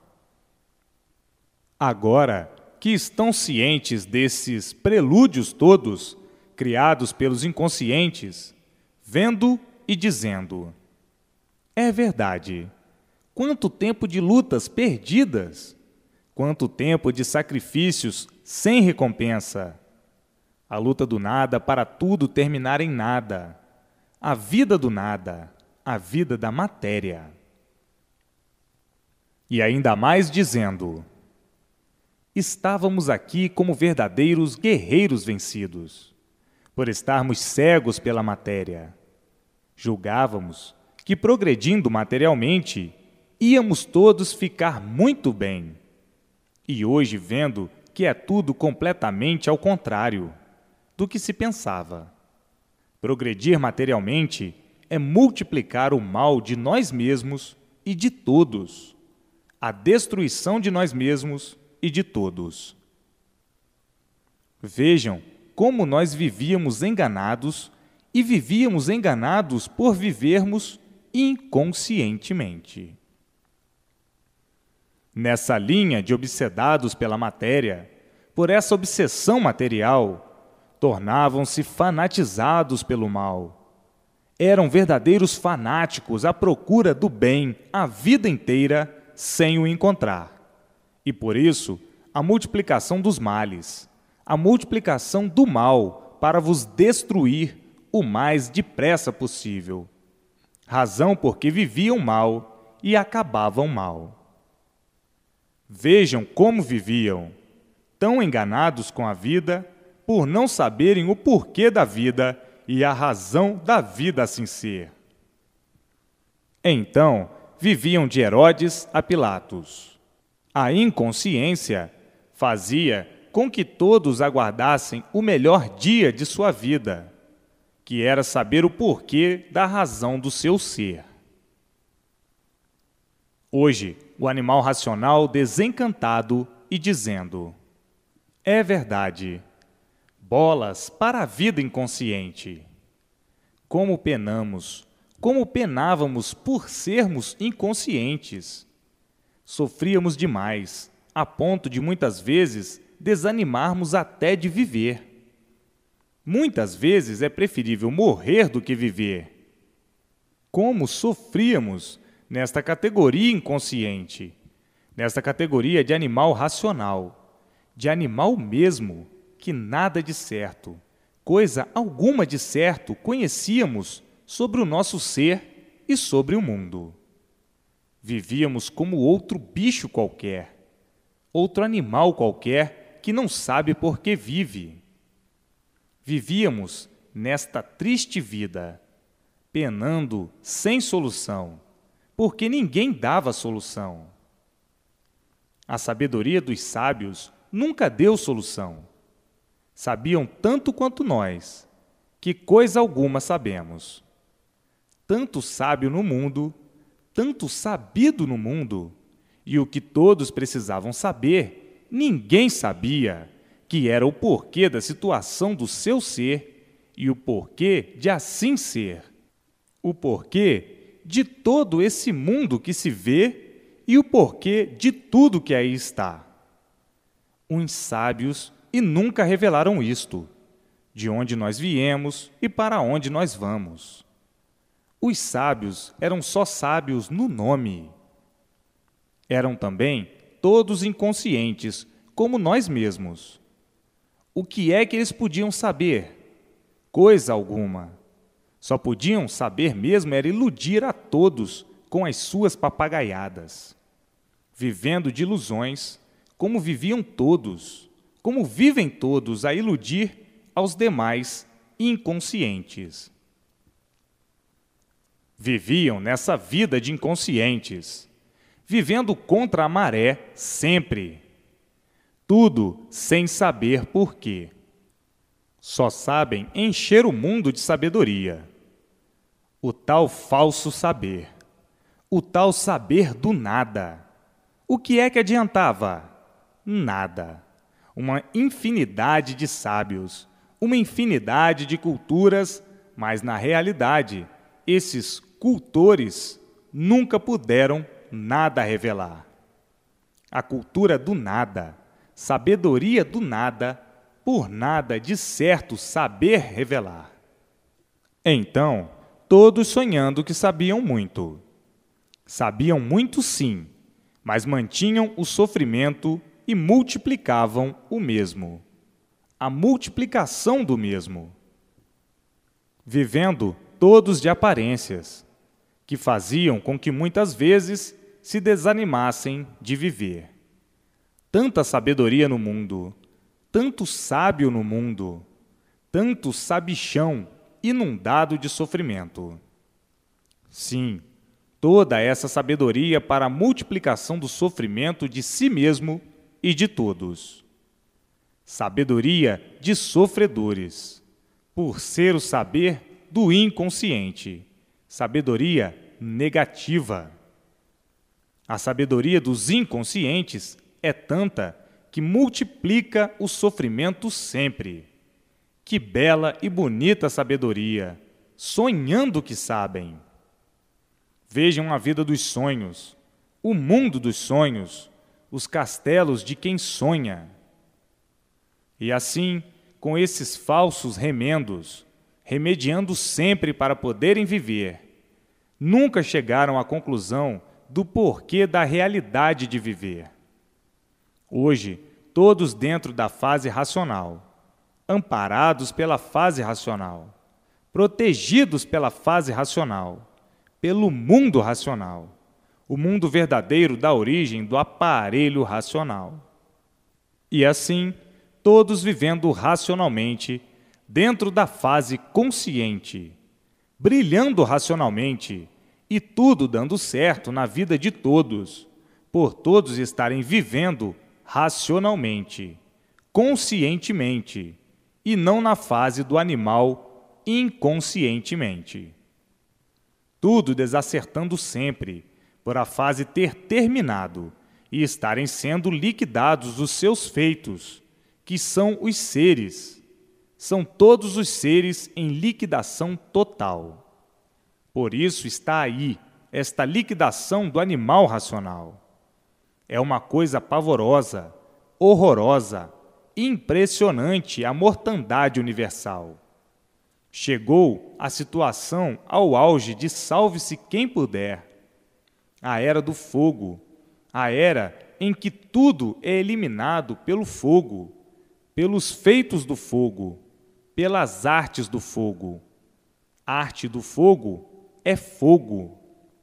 Agora que estão cientes desses prelúdios todos, criados pelos inconscientes, vendo e dizendo: é verdade, quanto tempo de lutas perdidas, quanto tempo de sacrifícios sem recompensa, a luta do nada para tudo terminar em nada, a vida do nada, a vida da matéria. E ainda mais dizendo: estávamos aqui como verdadeiros guerreiros vencidos, por estarmos cegos pela matéria. Julgávamos que, progredindo materialmente, íamos todos ficar muito bem. E hoje, vendo que é tudo completamente ao contrário do que se pensava. Progredir materialmente é multiplicar o mal de nós mesmos e de todos, a destruição de nós mesmos e de todos. Vejam como nós vivíamos enganados e vivíamos enganados por vivermos inconscientemente. Nessa linha de obsedados pela matéria, por essa obsessão material, tornavam-se fanatizados pelo mal. Eram verdadeiros fanáticos à procura do bem a vida inteira sem o encontrar. E por isso, a multiplicação dos males, a multiplicação do mal para vos destruir o mais depressa possível. Razão porque viviam mal e acabavam mal. Vejam como viviam, tão enganados com a vida, por não saberem o porquê da vida e a razão da vida assim ser. Então, viviam de Herodes a Pilatos, A inconsciência fazia com que todos aguardassem o melhor dia de sua vida, que era saber o porquê da razão do seu ser. Hoje, o animal racional desencantado e dizendo: é verdade, bolas para a vida inconsciente. Como penamos, como penávamos por sermos inconscientes. Sofríamos demais, a ponto de muitas vezes desanimarmos até de viver. Muitas vezes é preferível morrer do que viver. Como sofríamos nesta categoria inconsciente, nesta categoria de animal racional, de animal mesmo, que nada de certo, coisa alguma de certo conhecíamos sobre o nosso ser e sobre o mundo. Vivíamos como outro bicho qualquer, outro animal qualquer que não sabe por que vive. Vivíamos nesta triste vida, penando sem solução, porque ninguém dava solução. A sabedoria dos sábios nunca deu solução. Sabiam tanto quanto nós, que coisa alguma sabemos. Tanto sábio no mundo, tanto sabido no mundo, e o que todos precisavam saber, ninguém sabia, que era o porquê da situação do seu ser e o porquê de assim ser, o porquê de todo esse mundo que se vê e o porquê de tudo que aí está. Uns sábios e nunca revelaram isto, de onde nós viemos e para onde nós vamos. Os sábios eram só sábios no nome. Eram também todos inconscientes, como nós mesmos. O que é que eles podiam saber? Coisa alguma. Só podiam saber mesmo era iludir a todos com as suas papagaiadas. Vivendo de ilusões, como viviam todos, como vivem todos a iludir aos demais inconscientes. Viviam nessa vida de inconscientes, vivendo contra a maré sempre. Tudo sem saber por quê. Só sabem encher o mundo de sabedoria. O tal falso saber. O tal saber do nada. O que é que adiantava? Nada. Uma infinidade de sábios, uma infinidade de culturas, mas na realidade, esses cultores nunca puderam nada revelar. A cultura do nada, sabedoria do nada, por nada de certo saber revelar. Então, todos sonhando que sabiam muito. Sabiam muito sim, mas mantinham o sofrimento e multiplicavam o mesmo. A multiplicação do mesmo. Vivendo todos de aparências, que faziam com que muitas vezes se desanimassem de viver. Tanta sabedoria no mundo, tanto sábio no mundo, tanto sabichão inundado de sofrimento. Sim, toda essa sabedoria para a multiplicação do sofrimento de si mesmo e de todos. Sabedoria de sofredores, por ser o saber do inconsciente, sabedoria negativa. A sabedoria dos inconscientes é tanta que multiplica o sofrimento sempre. Que bela e bonita sabedoria, sonhando que sabem. Vejam a vida dos sonhos, o mundo dos sonhos, os castelos de quem sonha. E assim, com esses falsos remendos, remediando sempre para poderem viver, nunca chegaram à conclusão do porquê da realidade de viver. Hoje, todos dentro da fase racional, amparados pela fase racional, protegidos pela fase racional, pelo mundo racional, o mundo verdadeiro da origem do aparelho racional. E assim, todos vivendo racionalmente, dentro da fase consciente, brilhando racionalmente, e tudo dando certo na vida de todos, por todos estarem vivendo racionalmente, conscientemente, e não na fase do animal inconscientemente. Tudo desacertando sempre, por a fase ter terminado e estarem sendo liquidados os seus feitos, que são os seres. São todos os seres em liquidação total. Por isso está aí esta liquidação do animal racional. É uma coisa pavorosa, horrorosa, impressionante a mortandade universal. Chegou a situação ao auge de salve-se quem puder. A era do fogo, a era em que tudo é eliminado pelo fogo, pelos feitos do fogo, pelas artes do fogo. Arte do fogo é fogo.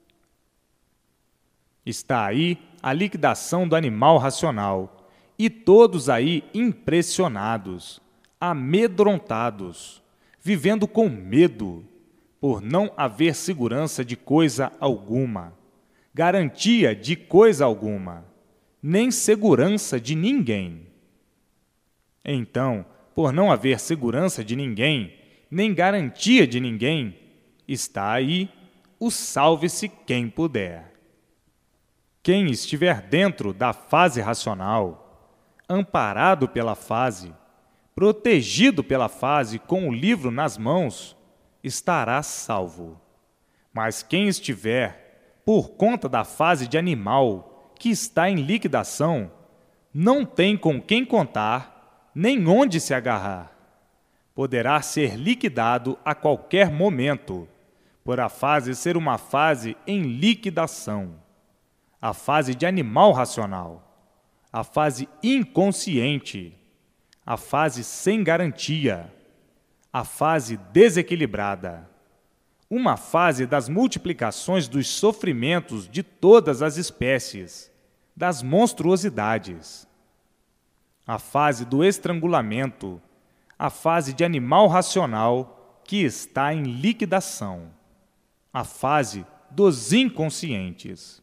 Está aí a liquidação do animal racional, e todos aí impressionados, amedrontados, vivendo com medo, por não haver segurança de coisa alguma, garantia de coisa alguma, nem segurança de ninguém. Então, por não haver segurança de ninguém, nem garantia de ninguém, está aí o salve-se quem puder. Quem estiver dentro da fase racional, amparado pela fase, protegido pela fase com o livro nas mãos, estará salvo. Mas quem estiver por conta da fase de animal, que está em liquidação, não tem com quem contar, nem onde se agarrar. Poderá ser liquidado a qualquer momento, por a fase ser uma fase em liquidação. A fase de animal racional, a fase inconsciente, a fase sem garantia, a fase desequilibrada, uma fase das multiplicações dos sofrimentos de todas as espécies, das monstruosidades, a fase do estrangulamento, a fase de animal racional que está em liquidação, a fase dos inconscientes.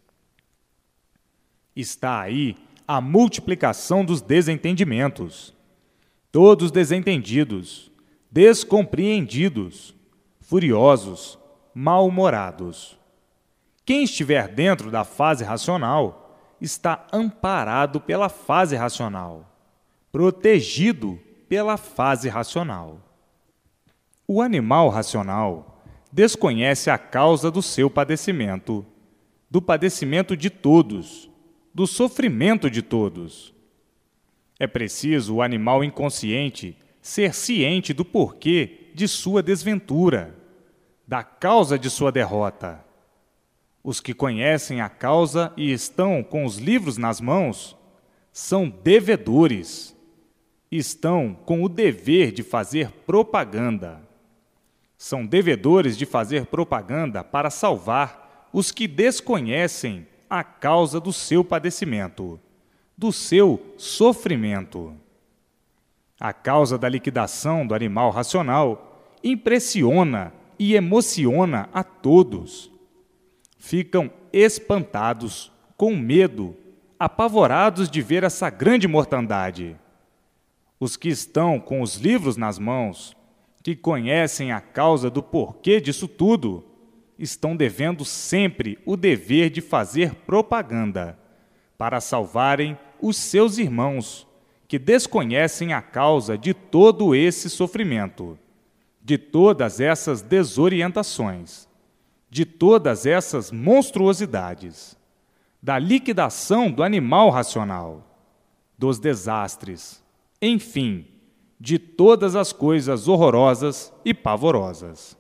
Está aí a multiplicação dos desentendimentos, todos desentendidos, descompreendidos, furiosos, mal-humorados. Quem estiver dentro da fase racional está amparado pela fase racional, protegido pela fase racional. O animal racional desconhece a causa do seu padecimento, do padecimento de todos, do sofrimento de todos. É preciso o animal inconsciente ser ciente do porquê de sua desventura, da causa de sua derrota. Os que conhecem a causa e estão com os livros nas mãos são devedores, estão com o dever de fazer propaganda. São devedores de fazer propaganda para salvar os que desconhecem a causa do seu padecimento, do seu sofrimento. A causa da liquidação do animal racional impressiona e emociona a todos. Ficam espantados, com medo, apavorados de ver essa grande mortandade. Os que estão com os livros nas mãos, que conhecem a causa do porquê disso tudo, estão devendo sempre o dever de fazer propaganda para salvarem os seus irmãos que desconhecem a causa de todo esse sofrimento, de todas essas desorientações, de todas essas monstruosidades, da liquidação do animal racional, dos desastres, enfim, de todas as coisas horrorosas e pavorosas.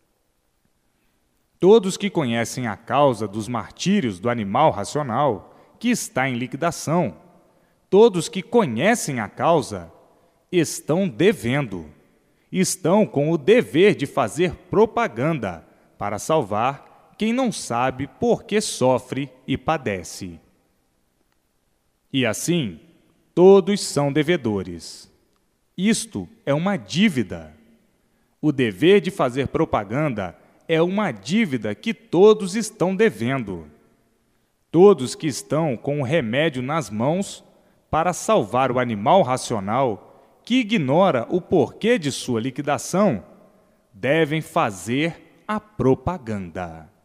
Todos que conhecem a causa dos martírios do animal racional, que está em liquidação, todos que conhecem a causa, estão devendo, estão com o dever de fazer propaganda para salvar quem não sabe por que sofre e padece. E assim, todos são devedores. Isto é uma dívida. O dever de fazer propaganda é uma dívida que todos estão devendo. Todos que estão com o remédio nas mãos para salvar o animal racional, que ignora o porquê de sua liquidação, devem fazer a propaganda.